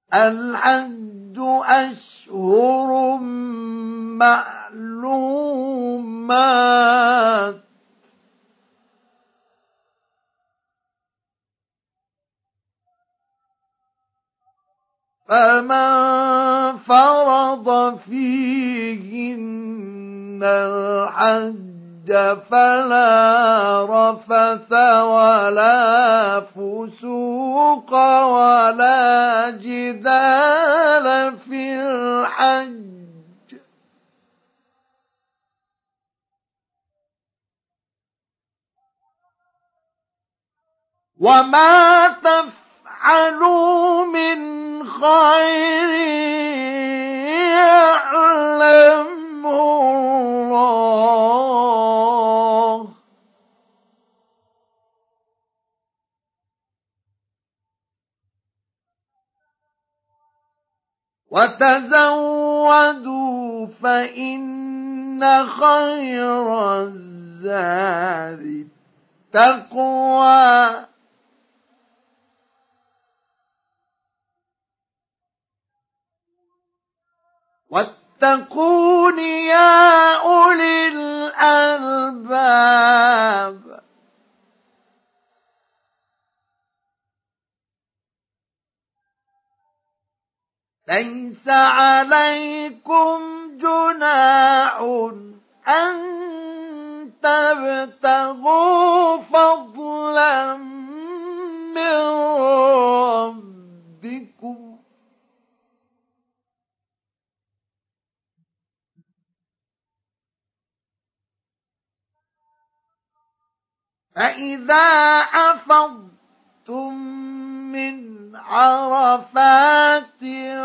الحج أشهر معلومات، فمن فرض فيهن الحج فلا رفث ولا فسوق ولا جدال في الحج، وما تفعلوا من خير يعلمه الله، وتزودوا فإن خير الزاد التقوى، واتقون يا أولي الألباب. ليس عليكم جناح أن تبتغوا فضلا من ربكم، فإذا أفضتم من عرفات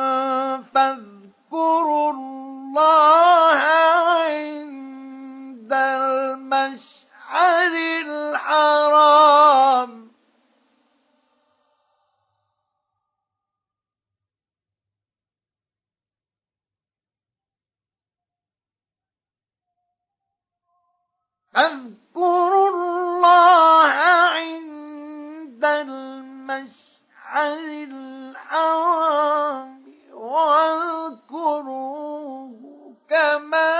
فاذكروا الله عند المشعر الحرام، اذكروا الله عند المشعر الحرام واذكروه كما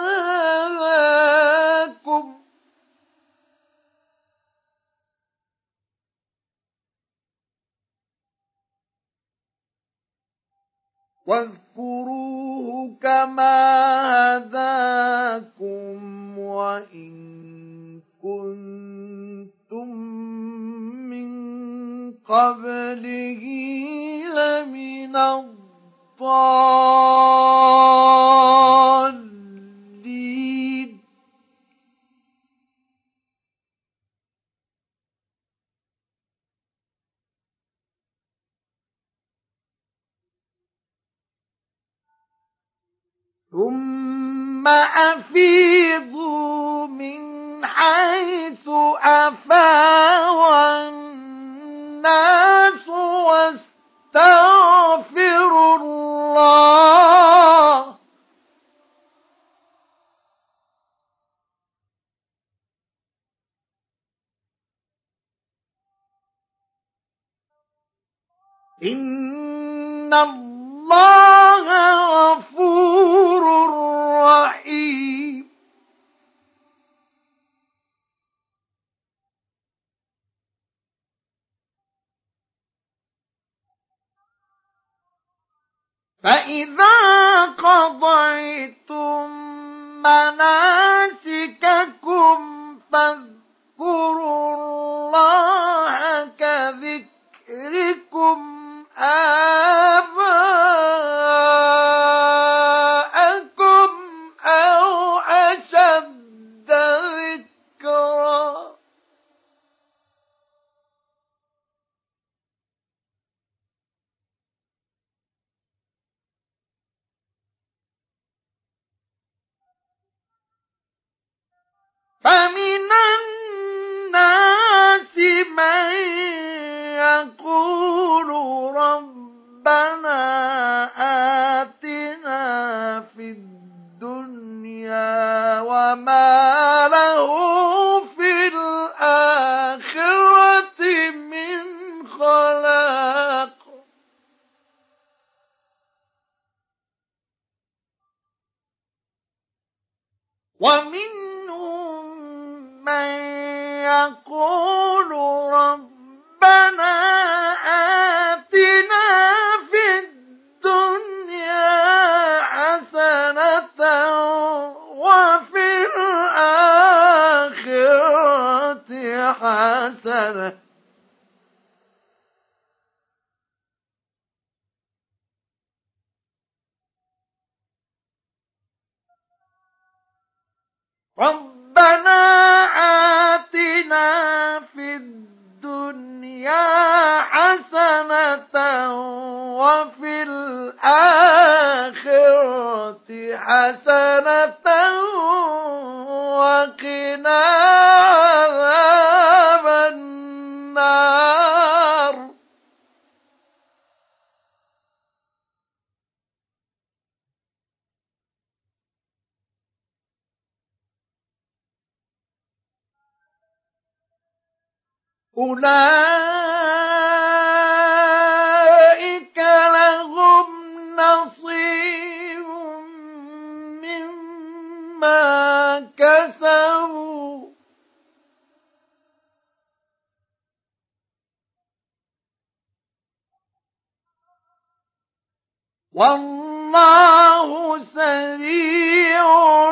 هداكم، وإن كنتم من قبله لمن الضالين. ثم أفيضوا من حيث أفاض الناس واستغفروا الله إن الله غفور رحيم. فإذا قضيتم مناسككم فاذكروا الله كذكركم آباءكم أو أشد ذكرا، فمن الناس من يقول ربنا آتنا في الدنيا وما له في الآخرة من خلاق، ومنهم من يقول ربنا آتنا في الدنيا حسنة وفي الآخرة حسنة ربنا آتنا في الدنيا حسنة وفي الآخرة حسنة وقنا عذاب النار أولئك لهم نصيب مما كسبوا والله سريع